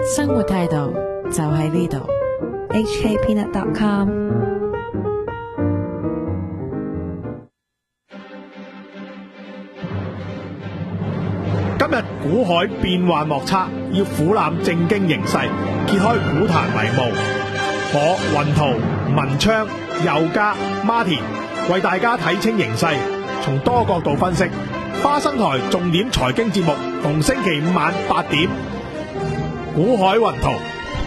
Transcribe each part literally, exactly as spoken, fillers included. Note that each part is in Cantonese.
生活態度就喺呢度。 H K Peanut dot com。 今日股海變幻莫測，要俯瞰正經形勢，揭開股壇迷霧。我雲圖、文昌、佑嘉、Martin 為大家睇清形勢，從多角度分析。花生台重點財經節目，逢星期五晚八點。股海雲圖，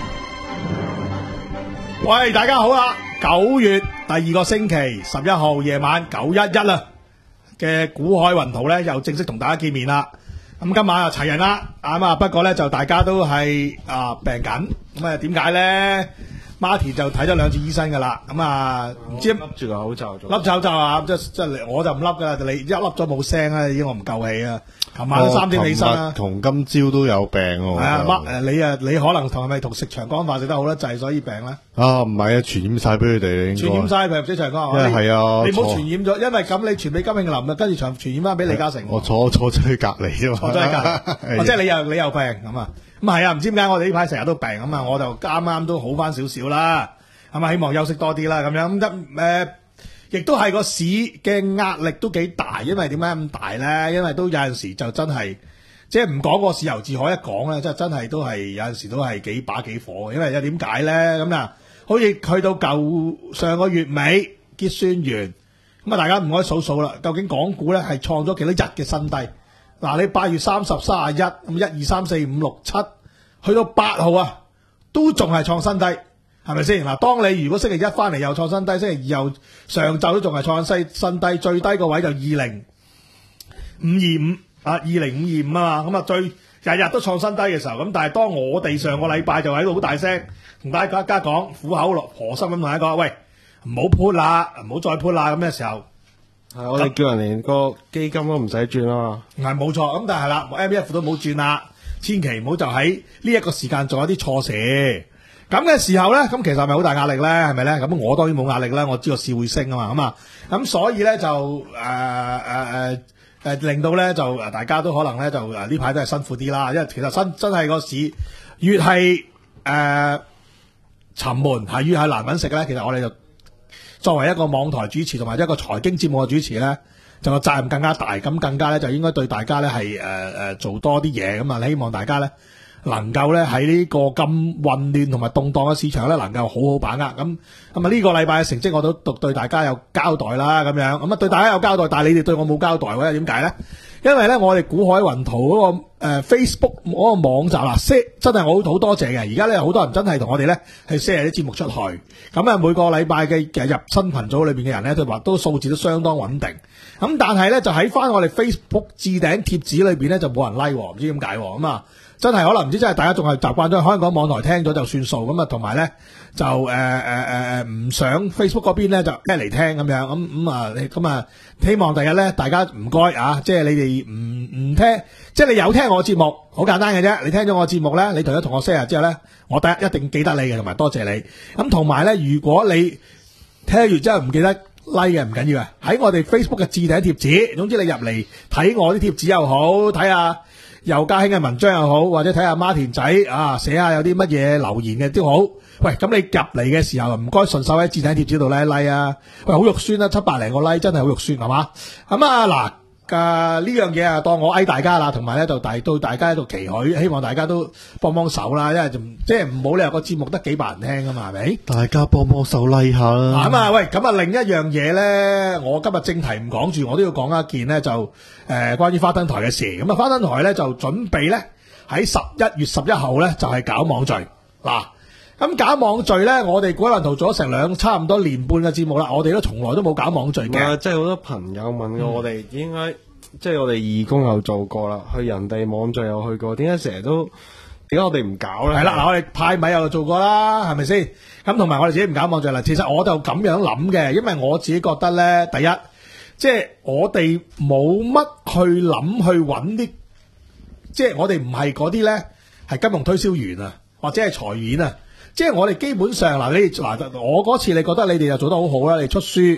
喂，大家好啦！九月第二個星期十一號夜晚九一一啦嘅股海雲圖咧，又正式同大家見面啦。咁今晚啊齊人啦，咁啊不過咧就大家都係啊病緊，咁啊點解咧？Martin 就睇咗兩次醫生噶啦，咁啊唔知笠住個口罩， 笠住口罩啊，即即係我就唔笠噶，你一笠咗冇聲啊，已經我唔夠氣啊！琴晚都三點起身啦， 同今朝都有病喎。 係啊，Mark 誒你啊，你可能同係咪同食長江飯食得好得滯，所以病咧？ 啊，唔係啊，傳染晒俾佢哋， 傳染晒俾唔使長江。 係啊， 你唔好傳染咗，因為咁你傳俾金慶林啊，跟住傳傳染翻俾李嘉誠。 我坐坐咗喺隔離啫嘛， 坐咗喺隔離，即係你又你又病咁啊？咁係啊，唔知點解我哋呢排成日都病咁啊，我就啱啱都好翻少少啦。咁啊，希望休息多啲啦，咁樣咁得誒，亦都係個市嘅壓力都幾大，因為點解咁大咧？因為都有陣時就真係，即係唔講個市由自可一講咧，即係真係都係有陣時都係幾把幾火，因為有點解咧？咁啊，好似去到舊上個月尾結算完，咁啊，大家唔可以數數啦，究竟港股咧係創咗幾多日嘅新低？嗱，你八月三十、三十一，咁一二三四五六七，去到八號啊，都仲係創新低。係咪先嗱？當你如果星期一翻嚟又創新低，星期二又上晝都仲係創新新低，最低個位就二零五二五啊，二零五二五啊嘛，咁啊最日日都創新低嘅時候，咁但係當我哋上個禮拜就喺度好大聲同大家講苦口落婆心咁同大家講，喂，唔好 put 啦，唔好再 put 啦咁嘅時候， 係我哋叫人連個基金都唔使轉啊嘛， 係冇錯，咁但係啦 ，M P F 都冇轉啦，千祈唔好就喺呢一個時間做一啲錯事。咁嘅時候咧，咁其實係咪好大壓力咧？係咪咧？咁我當然冇壓力啦，我知道市會升啊嘛，咁啊，咁所以咧就誒誒誒誒，令到咧就誒大家都可能咧就誒呢排都係辛苦啲啦，因為其實真真係個市越係誒、呃、沉悶，係越係難搵食咧。其實我哋就作為一個網台主持同埋一個財經節目嘅主持咧，就個責任更加大，咁更加咧就應該對大家咧係誒誒做多啲嘢，咁啊希望大家咧。能夠咧喺呢個咁混亂同埋動盪嘅市場咧，能夠好好把握。咁咁啊呢個禮拜嘅成績我都對大家有交代啦，咁樣咁啊對大家有交代，但係你哋對我冇交代喎？點解咧？因為咧我哋股海雲圖嗰、那個誒、呃、Facebook 嗰個網站啦 share 真係我好多謝嘅。而家咧好多人真係同我哋咧係 share 啲節目出去。咁啊每個禮拜嘅入新群組裏邊嘅人咧，就話都數字都相當穩定。咁但係咧就喺翻我哋 Facebook 置頂貼紙裏邊咧就冇人 like，唔知點解咁啊？真係可能唔知，真係大家仲係習慣咗香港網台聽咗就算數咁啊，同埋咧就誒誒誒唔上 Facebook 嗰邊咧就一嚟聽咁樣咁咁啊咁啊，希望第日咧大家唔該啊，即係你哋唔唔聽，即係你有聽我節目，好簡單嘅啫。你聽咗我節目咧，你同咗同學 share 之後咧，我第一一定記得你嘅，同埋多謝你。咁同埋咧，如果你聽完之後唔記得 like 嘅唔緊要嘅，喺我哋 Facebook 嘅置頂貼紙，總之你入嚟睇我啲貼紙又好，睇下。尤家興嘅文章又好，或者睇下Martin仔啊寫下有啲乜嘢留言嘅都好。喂，咁你入嚟嘅時候唔該順手喺置頂貼紙度咧 like 啊，喂好肉酸啦，七百零個 like 真係好肉酸係嘛？咁啊嗱，啊呢樣嘢啊當我嗌大家啦，同埋咧就大到大家喺度期許，希望大家都幫幫手啦，因為就即係唔好理由個節目得幾百人聽噶嘛，係咪？ 大家幫幫手 like 下啦。 咁啊喂，咁啊另一樣嘢咧，我今日正題唔講住，我都要講一件咧就誒、呃、關於花燈台嘅事。咁啊花燈台咧就準備咧喺十一月十一號咧就係、是、搞網聚嗱。咁搞網聚咧，我哋股海雲圖做咗成兩差唔多年半嘅節目啦，我哋都從來都冇搞網聚嘅。 即係好多朋友問過我哋，應該即係我哋義工又做過啦，去人哋網聚又去過，點解成日都點解我哋唔搞咧？ 係啦，嗱我哋派米又做過啦，係咪先？咁同埋我哋自己唔搞網聚啦。其實我就咁樣諗嘅，因為我自己覺得咧，第一即係我哋冇乜去諗去揾啲，即係我哋唔係嗰啲咧係金融推銷員啊，或者係財演啊。即係我哋基本上嗱，你嗱我嗰次你覺得你哋又做得好好啦，你出書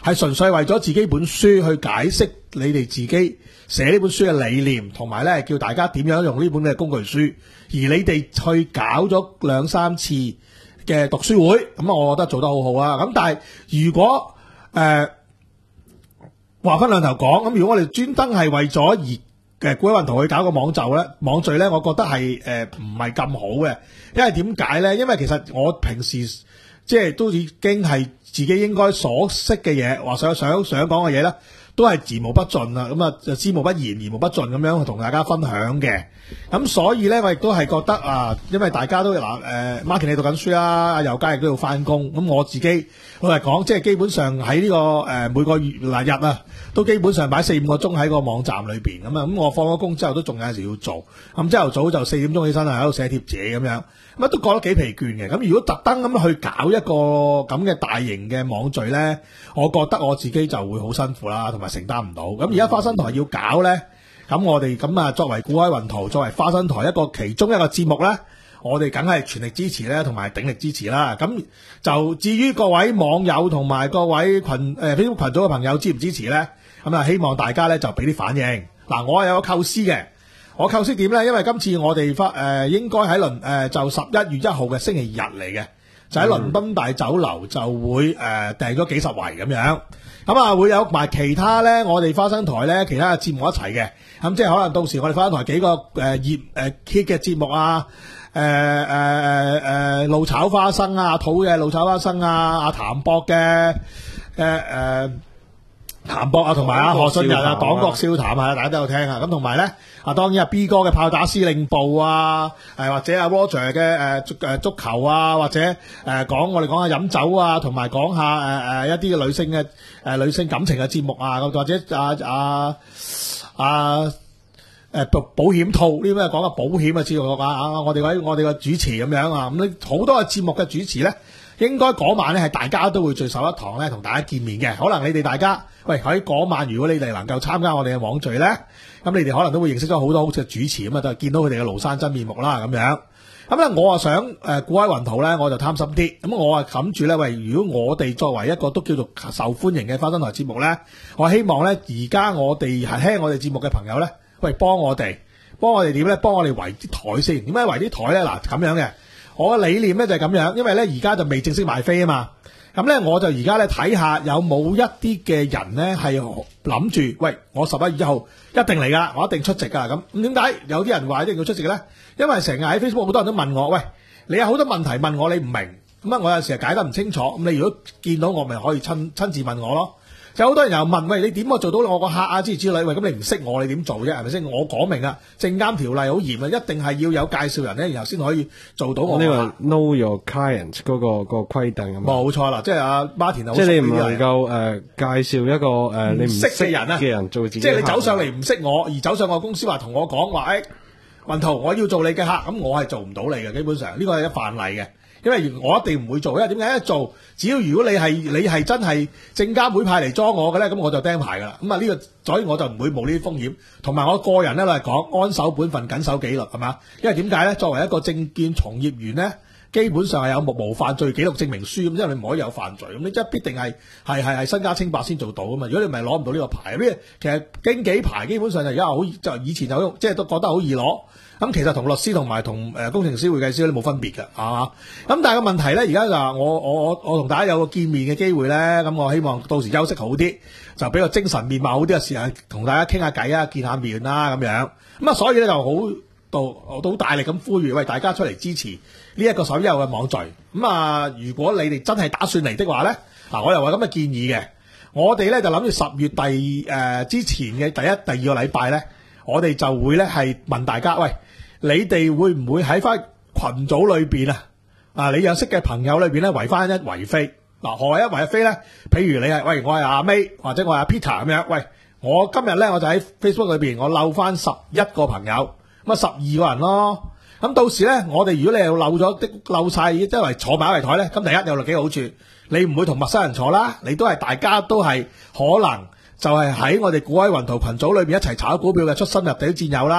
係純粹為咗自己本書去解釋你哋自己寫呢本書嘅理念，同埋咧叫大家點樣用呢本嘅工具書。而你哋去搞咗兩三次嘅讀書會，咁我覺得做得好好啊。咁但係如果誒話分兩頭講，咁如果我哋專登係為咗而誒古海雲圖去搞個網站咧，網聚咧，我覺得係誒唔係咁好嘅。因為點解咧？因為其實我平時即係都已經係自己應該所識嘅嘢，或想想想講嘅嘢咧，都係言無不盡啦。咁啊，就知無不言，言無不盡咁樣去同大家分享嘅。咁所以咧，我亦都係覺得啊，因為大家都嗱誒 Martin 你讀緊書啦，阿尤佳亦都要翻工。咁我自己老實講，即係基本上喺呢、這個誒、呃、每個月嗱日啊，都基本上擺四五個鐘喺個網站裏邊咁啊。咁我放咗工之後都仲有陣時要做。咁朝頭早就四點鐘起身啊，喺度寫貼紙咁樣。咁啊都覺得幾疲倦嘅。咁如果特登咁去搞一個咁嘅大型嘅網聚咧，我覺得我自己就會好辛苦啦，同埋承擔唔到。咁而家花生台要搞咧，咁我哋咁啊作為古海雲圖，作為花生台一個其中一個節目咧，我哋梗係全力支持咧，同埋鼎力支持啦。咁就至於各位網友同埋各位群誒 Facebook 群組嘅朋友支唔支持咧？咁啊希望大家咧就俾啲反應。嗱，我係有個構思嘅。我構思點咧？因為今次我哋發誒應該喺倫誒就十一月一號嘅星期日嚟嘅，就喺倫敦大酒樓就會誒訂咗幾十圍咁樣，咁啊會有埋其他咧，我哋花生台咧其他嘅節目一齊嘅，咁即係可能到時我哋花生台幾個誒熱誒 hit 嘅節目啊，誒誒誒誒怒炒花生啊，阿土嘅怒炒花生啊，阿譚博嘅誒誒譚博啊，同埋阿何信仁啊，黨國笑談啊，大家都有聽啊，咁同埋咧。啊，當然啊 B 哥嘅炮打司令部啊，誒或者阿 Roger 嘅誒足誒足球啊，或者誒講我哋講下飲酒啊，同埋講下誒誒一啲嘅女性嘅誒女性感情嘅節目啊，或者啊啊啊誒保保險套呢啲咩講下保險嘅節目啊，啊我哋位我哋嘅主持咁樣啊，咁咧好多嘅節目嘅主持咧，應該嗰晚咧係大家都會聚首一堂咧，同大家見面嘅。可能你哋大家喂喺嗰晚，如果你哋能夠參加我哋嘅網聚咧。咁你哋可能都會認識咗好多好似主持咁啊，都係見到佢哋嘅廬山真面目啦咁樣。咁咧我啊想誒古海雲圖咧，我就貪心啲。咁我啊諗住咧，喂，如果我哋作為一個都叫做受歡迎嘅花生台節目咧，我希望咧而家我哋係聽我哋節目嘅朋友咧，喂幫我哋，幫我哋點咧？幫我哋圍啲台先。點解圍啲台咧？嗱咁樣嘅，我嘅理念咧就係咁樣，因為咧而家就未正式賣飛啊嘛。咁咧我就而家咧睇下有冇一啲嘅人咧係諗住，喂，我十一月一號一定嚟噶，我一定出席噶。咁咁點解有啲人話一定要出席嘅咧？因為成日喺 Facebook 好多人都問我，喂，你有好多問題問我，你唔明，咁啊我有時係解得唔清楚。咁你如果見到我，咪可以親親自問我咯。有好多人又問，喂，你點我做到我個客啊之類之類？喂，咁你唔識我，你點做啫？係咪先？我講明啊，證監條例好嚴啊，一定係要有介紹人咧，然後先可以做到我。 呢個 Know Your Client 嗰、那個、那個規定咁。冇錯啦，即係阿 Martin 即係你唔能夠誒、呃、介紹一個誒、呃、你唔識嘅人啊嘅人做自己。 即係你走上嚟唔識我，而走上我公司話同我講話，誒，雲圖我要做你嘅客，咁我係做唔到你嘅，基本上呢個係一範例嘅。因為我一定唔會做，因為點解一做，只要如果你係你係真係證監會派嚟裝我嘅咧，咁我就釘牌噶啦。咁啊呢個，所以我就唔會冒呢啲風險。同埋我個人咧嚟講，安守本分，謹守紀律，係嘛？因為點解咧？作為一個證券從業員咧，基本上係有無犯罪記錄證明書咁，因為你唔可以有犯罪，咁你即係必定係係係係身家清白先做到噶嘛。如果你唔係攞唔到呢個牌，呢其實經紀牌基本上就而家好就以前就即係都覺得好易攞。咁其實同律師同埋同誒工程師、會計師都冇分別㗎，啊！咁但係個問題咧，而家就我我我我同大家有個見面嘅機會咧，咁我希望到時休息好啲，就俾個精神面貌好啲嘅時間，同大家傾下偈啊，見下面啦咁樣。咁啊，所以咧就好到好大力咁呼籲，喂，大家出嚟支持呢一個十一號嘅網聚。咁啊，如果你哋真係打算嚟的話咧，嗱，我又話咁嘅建議嘅，我哋咧就諗住十月第誒、呃、之前嘅第一、第二個禮拜咧，我哋就會咧係問大家，喂。你哋會唔會喺翻群組裏邊啊？啊，你有識嘅朋友裏邊咧圍翻一圍飛嗱，何謂一圍飛咧？譬如你係喂，我係阿 May 或者我係阿 Peter 咁樣，喂，我今日咧我就喺 Facebook 裏邊我漏翻十一個朋友，咁啊十二個人咯。咁到時咧，我哋如果你又漏咗的漏晒，即係圍坐埋一圍台咧，咁第一有幾個好處，你唔會同陌生人坐啦，你都係大家都係可能就係喺我哋古海雲圖群組裏邊一齊炒股票嘅出生入地戰友啦。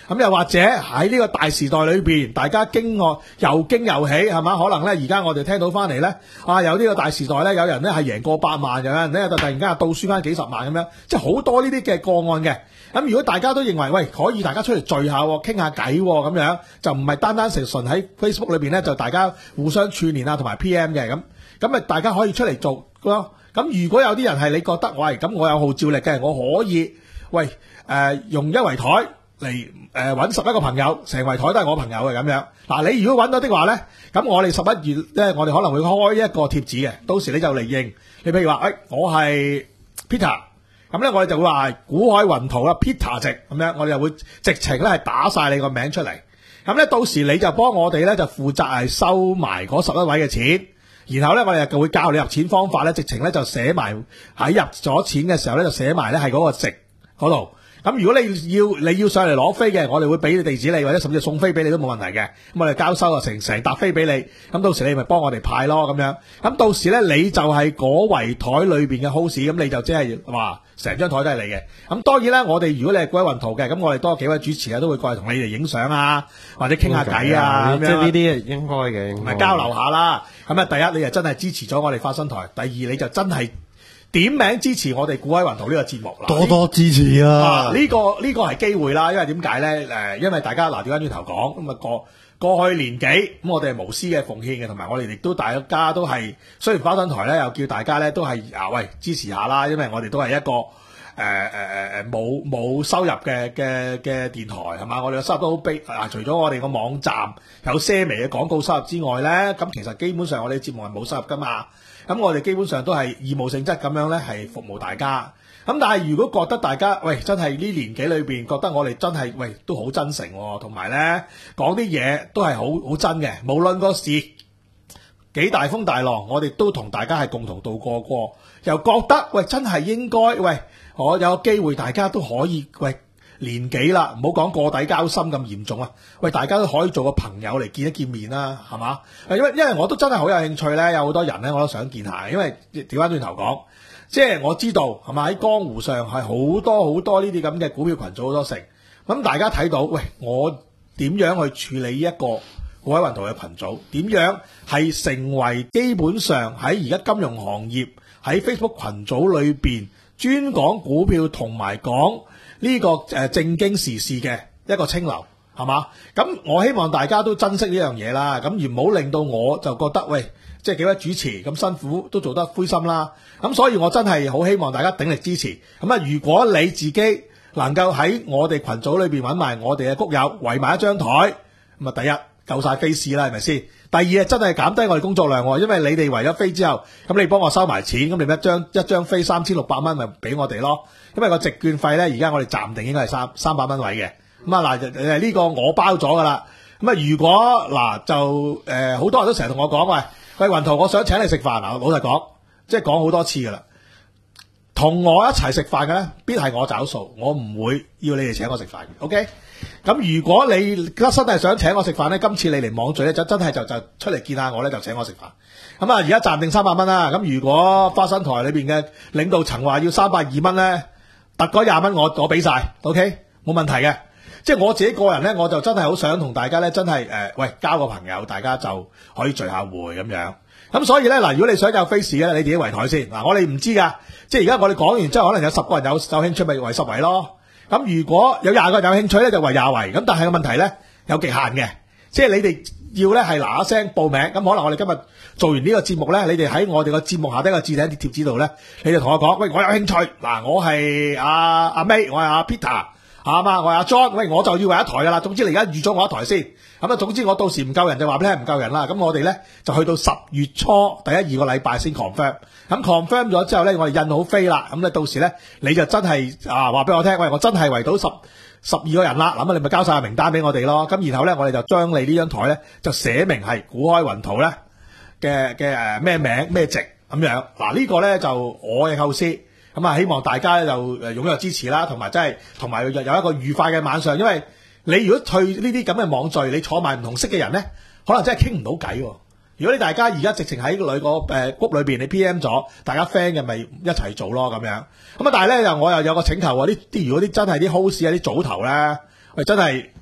咁又或者喺呢個大時代裏邊，大家驚愕又驚又喜，係嘛？可能咧而家我哋聽到翻嚟咧，啊有呢個大時代咧，有人咧係贏過百萬，有人咧就突然間倒輸翻幾十萬咁樣，即係好多呢啲嘅個案嘅。咁如果大家都認為喂可以大家出嚟聚下傾下偈咁樣，就唔係單單成純喺 Facebook 裏邊咧就大家互相串聯啊同埋 P M 嘅咁，咁咪大家可以出嚟做咯。咁如果有啲人係你覺得喂咁我有號召力嘅，我可以喂誒、呃、用一圍台嚟誒揾十一個朋友，成圍台都係我朋友嘅咁樣。嗱，你如果揾到的話咧，咁我哋十一月咧，我哋可能會開一個貼紙嘅，到時你就嚟認。你譬如話誒、哎，我係 Peter。咁咧，我哋就會話股海雲圖啦 ，Peter 值咁樣，我哋就會直情咧係打晒你個名出嚟。咁咧，到時你就幫我哋咧就負責係收埋嗰十一位嘅錢，然後咧我哋就會教你入錢方法咧，直情咧就寫埋喺入咗錢嘅時候咧就寫埋咧係嗰個值嗰度。咁如果你要你要上嚟攞飛嘅，我哋會俾你地址你，或者甚至送飛俾你都冇問題嘅。咁我哋交收啊，成成沓飛俾你。咁到時你咪幫我哋派咯咁樣。咁到時咧你就係嗰圍台裏邊嘅 host，咁你就即係話成張台都係你嘅。咁當然啦，我哋如果你係股海雲圖嘅，咁我哋多幾位主持啊都會過嚟同你哋影相啊，或者傾下偈啊咁樣。 即係呢啲係應該嘅， 唔係交流下啦。咁啊，第一你就真係支持咗我哋花生台，第二你就真係點名支持我哋股海雲圖呢個節目啦， 多多支持啊！ 啊呢、這個呢、這個係機會啦，因為點解咧？誒，因為大家嗱，調翻轉頭講咁啊，過過去年幾咁，我哋係無私嘅奉獻嘅，同埋我哋亦都大家都係，雖然花生台咧又叫大家咧都係啊喂支持下啦，因為我哋都係一個誒誒誒誒冇冇收入嘅嘅嘅電台係嘛，我哋嘅收入都好卑啊！除咗我哋個網站有些微嘅廣告收入之外咧，咁其實基本上我哋節目係冇收入噶嘛。咁我哋基本上都係義務性質咁樣咧，係服務大家。咁但係如果覺得大家喂真係呢年紀裏邊覺得我哋真係喂都好真誠，同埋咧講啲嘢都係好好真嘅，無論個事幾大風大浪，我哋都同大家係共同度過過。又覺得喂真係應該喂，我有機會大家都可以喂年紀啦，唔好講過底交心咁嚴重啊！喂，大家都可以做個朋友嚟見一見面啦，係嘛？因為因為我都真係好有興趣咧，有好多人咧我都想見下，因為調翻轉頭講，即係我知道係咪喺江湖上係好多好多呢啲咁嘅股票群組好多成，咁大家睇到喂，我點樣去處理呢一個股海雲圖嘅群組？點樣係成為基本上喺而家金融行業喺 Facebook 群組裏邊專講股票同埋講呢個誒正經時事嘅一個清流，係嘛？咁我希望大家都珍惜呢樣嘢啦，咁而唔好令到我就覺得喂，即係幾位主持咁辛苦都做得灰心啦。咁所以我真係好希望大家鼎力支持。咁啊，如果你自己能夠喺我哋群組裏邊揾埋我哋嘅谷友圍埋一張台，咁啊第一夠晒飛市啦，係咪先？第二啊，真係減低我哋工作量，因為你哋圍咗飛之後，咁你幫我收埋錢，咁你一張一張飛三千六百蚊咪俾我哋咯。因為個直券費咧，而家我哋暫定應該係三三百蚊位嘅。咁啊嗱，誒呢個我包咗噶啦。咁啊，如果嗱就誒好多人都成日同我講，喂喂雲圖，我想請你食飯嗱，老實講，即係講好多次噶啦。同我一齊食飯嘅咧，必係我找數，我唔會要你哋請我食飯嘅。OK，咁如果你真係想請我食飯咧，今次你嚟網聚咧，就真係就就出嚟見下我咧，就請我食飯。咁啊，而家暫定三百蚊啦。咁如果花生台裏邊嘅領導層話要三百二蚊咧，特嗰廿蚊我我俾晒 ，OK， 冇問題嘅。即係我自己個人咧，我就真係好想同大家咧，真係誒、呃，喂，交個朋友，大家就可以聚下會咁樣。咁所以咧，嗱，如果你想有 face 咧，你自己圍台先。嗱，我哋唔知噶，即係而家我哋講完之後，可能有十個人有有興趣，咪圍十圍咯。咁如果有廿個人有興趣咧，就圍廿圍。咁但係個問題咧，有極限嘅，即係你哋要咧係嗱嗱聲報名。咁可能我哋今日做完呢個節目咧，你哋喺我哋個節目下低個置頂貼紙度咧，你就同我講，喂，我有興趣。嗱，我係阿阿 May，我係阿 Peter。係嘛，我係阿 John，喂，我就要圍一台噶啦。總之你而家預咗我一台先，咁啊，總之我到時唔夠人就話俾你聽唔夠人啦。咁我哋咧就去到十月初第一二個禮拜先 confirm。咁 confirm 咗之後咧，我哋印好飛啦。咁咧到時咧你就真係啊話俾我聽，喂，我真係圍到十十二個人啦。咁啊，你咪交晒名單俾我哋咯。咁然後咧，我哋就將你呢張台咧就寫明係股海雲圖咧嘅嘅誒咩名咩值咁樣。嗱、這個、呢個咧就我嘅構思。咁啊，希望大家就誒踴躍支持啦，同埋真係同埋有一個愉快嘅晚上。因為你如果去呢啲咁嘅網聚，你坐埋唔同識嘅人咧，可能真係傾唔到偈。如果你大家而家直情喺兩個誒谷裏邊，你 P M 咗，大家 friend 嘅咪一齊做咯咁樣。咁啊，但係咧又我又有個請求喎，呢啲如果啲真係啲 host 啊啲組頭咧，喂真係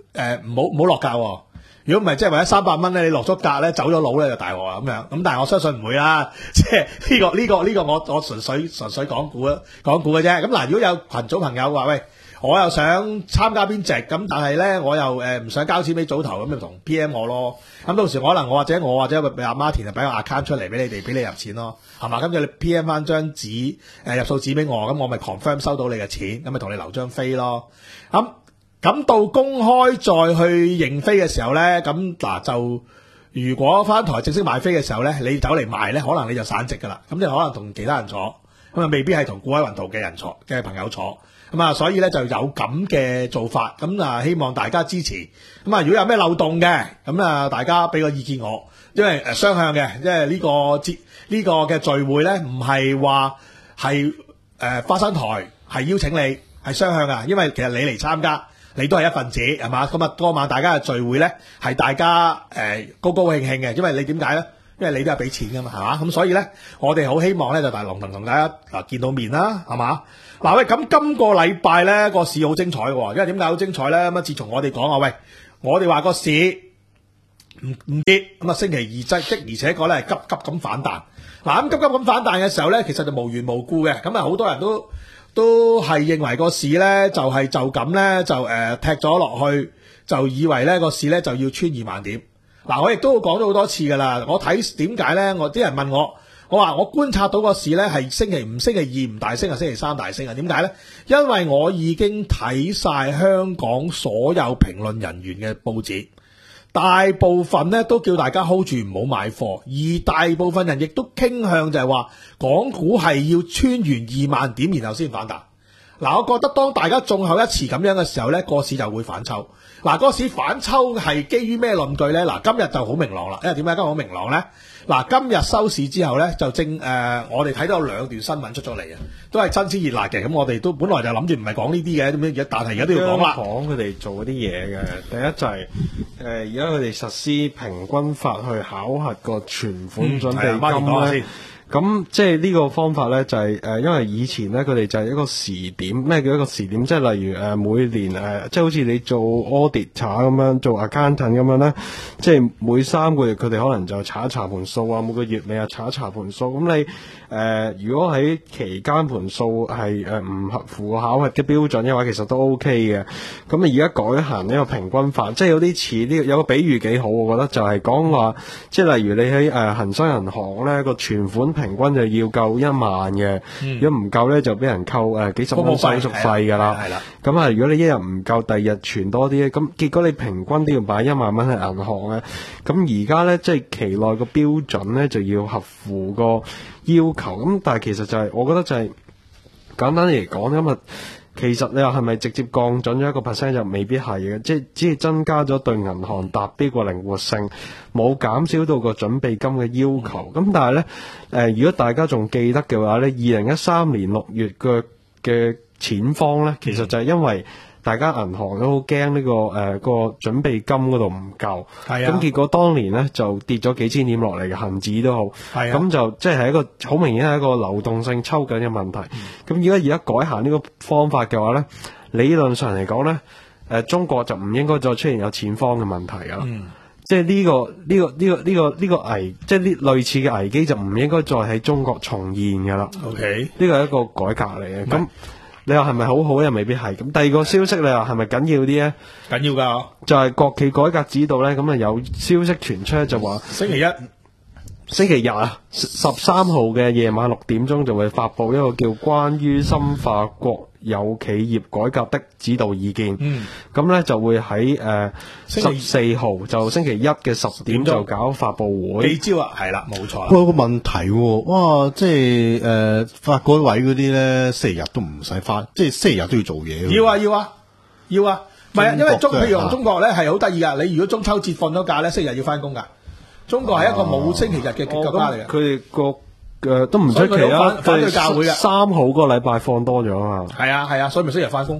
誒唔好唔好落價喎。如果唔係，即係為咗三百蚊咧，你落咗價咧，走咗佬咧就大鑊啦咁樣。咁但係我相信唔會啦，即係呢個呢、個呢、個我我純粹純粹講估啦，講估嘅啫。咁嗱，如果有群組朋友話喂，我又想參加邊隻，咁但係咧我又誒唔、呃、想交錢俾組頭，咁就同 P M 我咯。咁到時可能我或者我或者阿 Martin 就俾個 account 出嚟俾你哋，俾你入錢咯，係嘛？咁就你 P M 翻張紙誒、呃、入數紙俾我，咁我咪 confirm 收到你嘅錢，咁咪同你留張飛咯。咁咁到公開再去認飛嘅時候咧，咁嗱就如果翻台正式賣飛嘅時候咧，你走嚟賣咧，可能你就散席噶啦。咁你可能同其他人坐，咁啊未必係同古海雲圖嘅人坐嘅朋友坐。咁啊，所以咧就有咁嘅做法。咁啊，希望大家支持。咁啊，如果有咩漏洞嘅，咁啊，大家俾個意見我，因為誒雙向嘅，即係呢個節呢個嘅聚會咧，唔係話係誒花生台係邀請你，係雙向噶。因為其實你嚟參加。你都係一份子係嘛？咁啊，嗰晚大家嘅聚會咧，係大家誒、呃、高高興興嘅，因為你點解咧？因為你都係俾錢噶嘛，係嘛？咁所以咧，我哋好希望咧就大龍騰同大家嗱見到面啦，係嘛？嗱喂，咁今個禮拜咧個市好精彩喎，因為點解好精彩咧？咁啊，自從我哋講話喂，我哋話個市唔唔跌，咁啊星期二即即而且個咧係急急咁反彈。嗱咁急急咁反彈嘅時候咧，其實就無緣無故嘅，咁啊好多人都。都係認為個市咧就係、是、就咁咧就誒、呃、踢咗落去，就以為咧個市咧就要穿二萬點。嗱，我亦都講咗好多次㗎啦。我睇點解咧？我啲人問我，我話我觀察到個市咧係星期五、星期二唔大升，係星期三大升啊？點解咧？因為我已經睇晒香港所有評論人員嘅報紙。大部分咧都叫大家 hold 住唔好買貨，而大部分人亦都傾向就係話港股係要穿完二萬點然後先反彈。嗱，我覺得當大家眾口一詞咁樣嘅時候咧，個市就會反抽。嗱，個市反抽係基於咩論據咧？嗱，今日就好明朗啦。因為點解今日好明朗咧？嗱，今日收市之後咧，就正誒、呃，我哋睇到有兩段新聞出咗嚟啊，都係真鮮熱辣嘅。咁我哋都本來就諗住唔係講呢啲嘅，咁樣但係而家都要講啦。 講佢哋做嗰啲嘢嘅，第一就係、是、誒，而家佢哋實施平均法去考核個存款準備金咧。咁即係呢個方法咧，就係、是、誒、呃，因為以前咧佢哋就係一個時點，咩叫一個時點？即係例如誒、呃，每年誒、呃，即係好似你做 audit 查咁樣，做 accountant 咁樣咧，即係每三個月佢哋可能就查一查盤數啊，每個月你啊查一查盤數。咁你誒、呃，如果喺期間盤數係誒唔合乎考核嘅標準嘅話，其實都 OK 嘅。咁啊，而家改行呢個平均法，即係有啲似呢個，有個比喻幾好，我覺得就係講話，即係例如你喺誒恒生銀行咧個存款平均就要夠一萬嘅，嗯、如果唔夠咧就俾人扣誒、呃、幾十蚊手續費噶啦。係啦，咁啊，如果你一日唔夠，第二日存多啲咧，咁結果你平均都要擺一萬蚊喺銀行咧。咁而家咧即係期內個標準咧就要合乎個要求。咁但係其實就係、是，我覺得就係、是、簡單嚟講，咁啊。其實你話係咪直接降準咗一個 percent 就未必係嘅，即係只係增加咗對銀行達標個靈活性，冇減少到個準備金嘅要求。咁但係咧，誒、呃、如果大家仲記得嘅話咧，二零一三年六月嘅嘅錢荒咧，其實就係因為大家銀行都好驚呢個誒、呃、個準備金嗰度唔夠，係啊，咁結果當年咧就跌咗幾千點落嚟嘅恒指都好，係啊，咁就即係一個好明顯係一個流動性抽緊嘅問題。咁而家而家改行呢個方法嘅話咧，理論上嚟講咧，誒、呃、中國就唔應該再出現有錢荒嘅問題噶啦，嗯、即係呢、這個呢、這個呢、這個呢、這個呢、這個危，即係呢類似嘅危機就唔應該再喺中國重現噶啦。OK，呢個係一個改革嚟嘅，咁。你話係咪好好又未必係，咁第二個消息你話係咪緊要啲咧？緊要噶，就係國企改革指導咧，咁啊有消息傳出就話星期一、星期日啊，十三號嘅夜晚六點鐘就會發布一個叫關於深化國有企業改革的指導意見。嗯，咁咧就會喺誒十四號就星期一嘅十點就搞發布會。記招啊，係啦，冇錯。 我有個問題喎，哇，即係誒發改委嗰啲咧，星期日都唔使翻，即係星期日都要做嘢。 要啊，要啊，要啊，唔係啊，因為中譬如中國咧係好得意噶，你如果中秋節放咗假咧，星期日要翻工噶。中國係一個冇星期日嘅國家嚟嘅。佢哋個誒都唔出奇啊！反對教會嘅三號嗰個禮拜放多咗啊！係啊係啊，所以咪星期日翻工。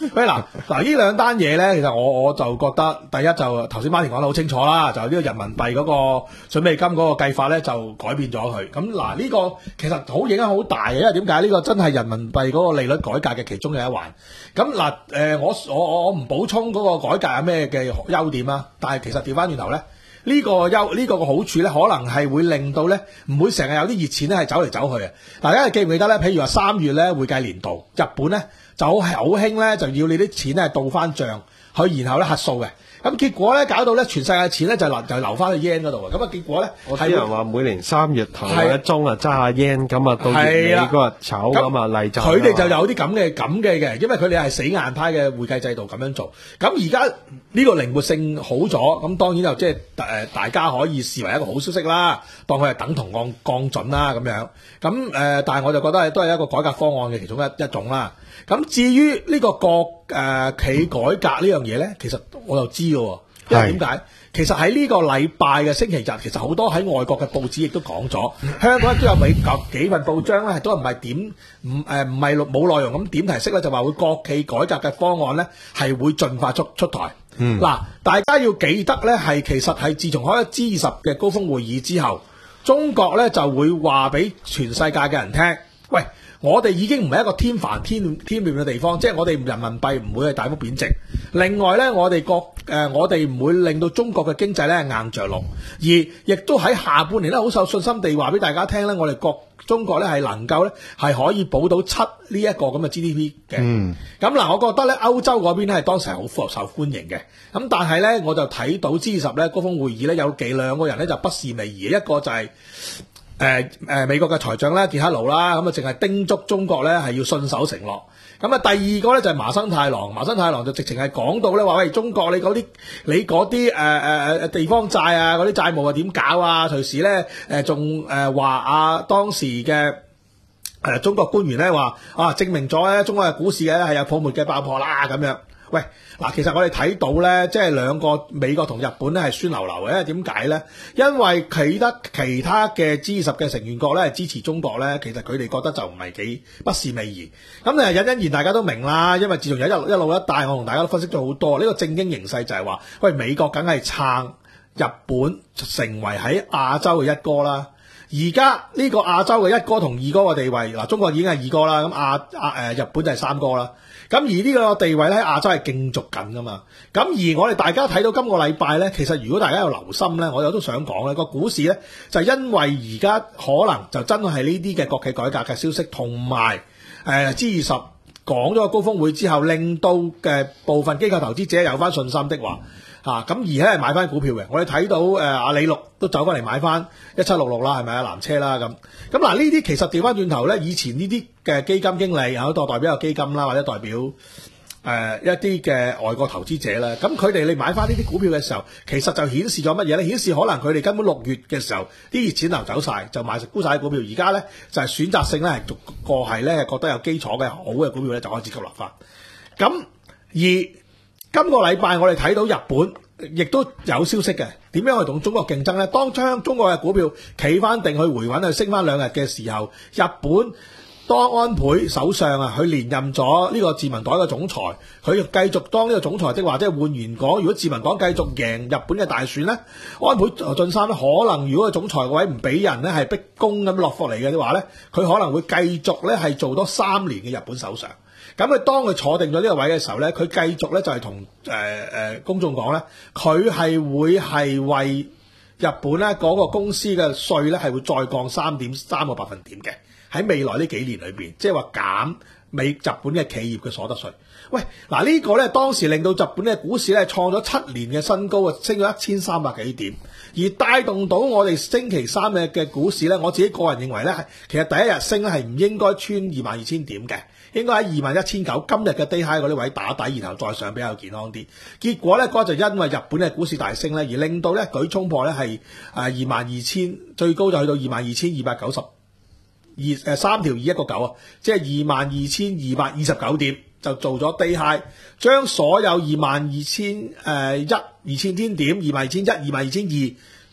喂嗱嗱呢兩單嘢咧，其實我我就覺得第一就頭先馬田講得好清楚啦，就呢個人民幣嗰個準備金嗰個計法咧就改變咗佢。咁嗱呢個其實好影響好大嘅，因為點解呢個真係人民幣嗰個利率改革嘅其中嘅一環。咁嗱誒，我我我唔補充嗰個改革有咩嘅優點啦，但係其實調翻轉頭咧。呢、這個優呢、這個嘅好處咧，可能係會令到咧唔會成日有啲熱錢咧係走嚟走去啊！大家記唔記得咧？譬如話三月咧會計年度，日本咧就好好興咧，就要你啲錢咧倒翻帳去，然後咧核數嘅。咁結果咧搞到咧全世界嘅錢咧就留就留翻去 yen 嗰度啊！咁啊結果咧， 我啲人話每年三月頭一宗啊揸下 yen，咁啊到月尾嗰日炒咁啊例就佢哋就有啲咁嘅咁嘅嘅，因為佢哋係死硬派嘅會計制度咁樣做。咁而家呢個靈活性好咗，咁當然就即係誒大家可以視為一個好消息啦，當佢係等同降降準啦咁樣。咁誒、呃，但係我就覺得都係一個改革方案嘅其中一一種啦。咁至於呢個國誒、呃、企改革呢樣嘢咧，其實我就知嘅喎，因為點解？其實喺呢個禮拜嘅星期日，其實好多喺外國嘅報紙亦都講咗，香港都有美幾份報章咧，都唔係點唔誒唔係冇內容咁點題式咧，就話會國企改革嘅方案咧係會盡快出出台。嗯，嗱，大家要記得咧，係其實係自從開咗 G 二十嘅高峰會議之後，中國咧就會話俾全世界嘅人聽，喂。我哋已經唔係一個添煩添添亂嘅地方，即係我哋人民幣唔會係大幅貶值。另外咧，我哋國誒我哋唔會令到中國嘅經濟咧硬着陸，而亦都喺下半年咧好受信心地話俾大家聽咧，我哋國中國咧係能夠咧係可以保到七呢一個咁嘅 G D P 嘅。嗯。咁嗱，我覺得咧歐洲嗰邊咧係當時係好受歡迎嘅。咁但係咧，我就睇到 G 二十咧高峰會議咧有幾兩個人咧就不是味兒，一個就係、是。誒、呃、誒、呃，美國嘅財長咧，傑克勞啦，咁啊，淨係叮囑中國咧係要信守承諾。咁啊，第二個咧就係麻生太郎，麻生太郎就直情係講到咧話，喂，中國你嗰啲你嗰啲誒誒誒地方債啊，嗰啲債務啊點搞啊？隨時咧誒仲誒話啊，當時嘅誒、呃、中國官員咧話啊，證明咗咧中國嘅股市咧係有泡沫嘅爆破啦咁樣。喂，嗱，其實我哋睇到咧，即係兩個美國同日本咧係酸溜溜嘅，因為點解咧？因為企得其他嘅 G 二十嘅成員國咧係支持中國咧，其實佢哋覺得就唔係幾不是味兒。咁誒，隱隱然大家都明啦，因為自從有一路一路一帶，我同大家都分析咗好多，呢、這個正經形勢就係話，喂，美國梗係撐日本成為喺亞洲嘅一哥啦。而家呢個亞洲嘅一哥同二哥嘅地位，嗱，中國已經係二哥啦，咁亞亞誒日本就係三哥啦。咁而呢個地位咧喺亞洲係競逐緊噶嘛。咁而我哋大家睇到今個禮拜咧，其實如果大家有留心咧，我有都想講咧，個股市咧就因為而家可能就真係呢啲嘅國企改革嘅消息，同埋誒 G 二十講咗個高峰會之後，令到嘅部分機構投資者有翻信心的話。嚇咁、啊、而家係買翻股票嘅，我哋睇到誒阿、呃、李錄都走翻嚟買翻一七六六啦，係咪啊南車啦咁咁嗱呢啲其實調翻轉頭咧，以前呢啲嘅基金經理有一個代表有基金啦，或者代表誒、呃、一啲嘅外國投資者啦，咁佢哋你買翻呢啲股票嘅時候，其實就顯示咗乜嘢咧？顯示可能佢哋根本六月嘅時候啲熱錢流走晒，就買沽晒啲股票，而家咧就係、是、選擇性咧係逐個係咧覺得有基礎嘅好嘅股票咧就開始吸納翻。咁而今個禮拜我哋睇到日本亦都有消息嘅，點樣去同中國競爭呢？當將中國嘅股票企翻定去回穩去升翻兩日嘅時候，日本當安倍首相啊，佢連任咗呢個自民黨嘅總裁，佢繼續當呢個總裁的話，即係換言講，如果自民黨繼續贏日本嘅大選呢，安倍晉三咧可能如果個總裁個位唔俾人呢係逼宮咁落貨嚟嘅話呢，佢可能會繼續咧係做多三年嘅日本首相。咁佢當佢坐定咗呢個位嘅時候咧，佢繼續咧就係同誒誒公眾講咧，佢係會係為日本咧嗰個公司嘅稅咧係會再降三點三個百分點嘅，喺未來呢幾年裏邊，即係話減美日本嘅企業嘅所得稅。喂，嗱、這個、呢個咧當時令到日本嘅股市咧創咗七年嘅新高啊，升咗一千三百幾點，而帶動到我哋星期三嘅嘅股市咧，我自己個人認為咧係其實第一日升咧係唔應該穿二萬二千點嘅。應該喺二萬一千九，今日嘅低 high 嗰啲位打底，然後再上比較健康啲。結果咧，嗰就因為日本嘅股市大升咧，而令到咧舉衝破咧係啊二萬二千，最高就去到二萬二千二百九十二誒三條二一個九啊，即係二萬二千二百二十九點就做咗低 high，將所有二萬二千誒一二千天點、二萬二千一、二萬二千二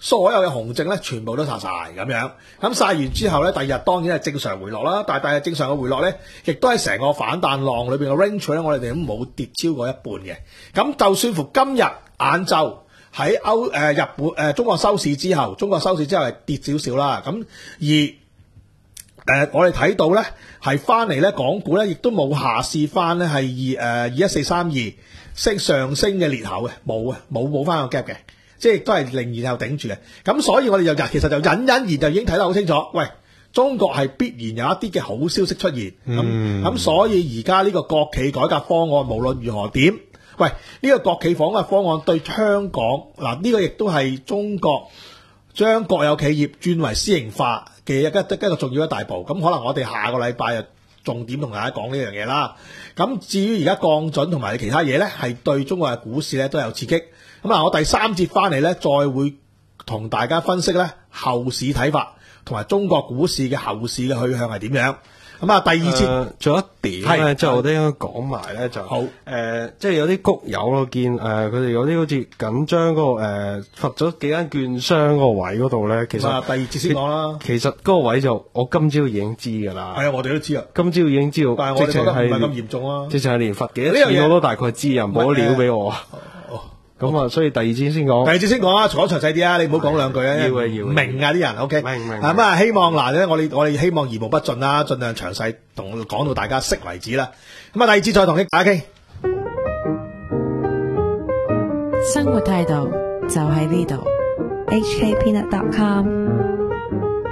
所有嘅紅證咧全部都殺晒咁樣。咁殺完之後咧，第二日當然係正常回落啦。但係第二日正常嘅回落咧，亦都喺成個反彈浪裏邊嘅 range 咧，我哋都冇跌超過一半嘅。咁就算乎今日晏晝喺歐誒日本誒、呃、中國收市之後，中國收市之後係跌少少啦。咁而誒、呃、我哋睇到咧係翻嚟咧，港股咧亦都冇下試翻咧係二誒二一四三二升上升嘅裂口嘅，冇啊冇冇翻個 gap 嘅。即係都係仍然有頂住嘅，咁所以我哋就其實就隱隱然就已經睇得好清楚，喂，中國係必然有一啲嘅好消息出現，咁咁、嗯、所以而家呢個國企改革方案無論如何點，喂，呢、這個國企改革方案對香港嗱呢、這個亦都係中國將國有企業轉為私營化嘅一個一個重要一大步，咁可能我哋下個禮拜就重點同大家講呢樣嘢啦。咁至於而家降準同埋其他嘢咧，係對中國嘅股市咧都有刺激。咁嗱，我第三節翻嚟咧，再會同大家分析咧後市睇法，同埋中國股市嘅後市嘅去向係點樣。咁啊，第二節仲、呃、有一點咧，即係我哋應該講埋咧，就好誒、呃，即係有啲谷友我見誒，佢哋有啲好似緊張嗰個誒罰咗幾間券商嗰個位嗰度咧，其實、 啊、第二節先講啦。 其實嗰個位就我今朝已經知㗎啦。係啊， 我哋都知啊。 今朝已經知道， 但係我哋覺得唔係咁嚴重啊。 直情係連罰幾多次我都大概知，又冇料俾我。咁啊，所以第二節先講。 第二節先講啊，講詳細啲啊，你唔好講兩句啊。 要嘅要。 明啊啲人 ，OK。 明明。 咁啊，希望嗱咧，我哋我哋希望言無不盡啦，盡量詳細同講到大家識為止啦。咁啊，第二節再同大家傾。 生活態度就喺呢度。 H K Peanut dot com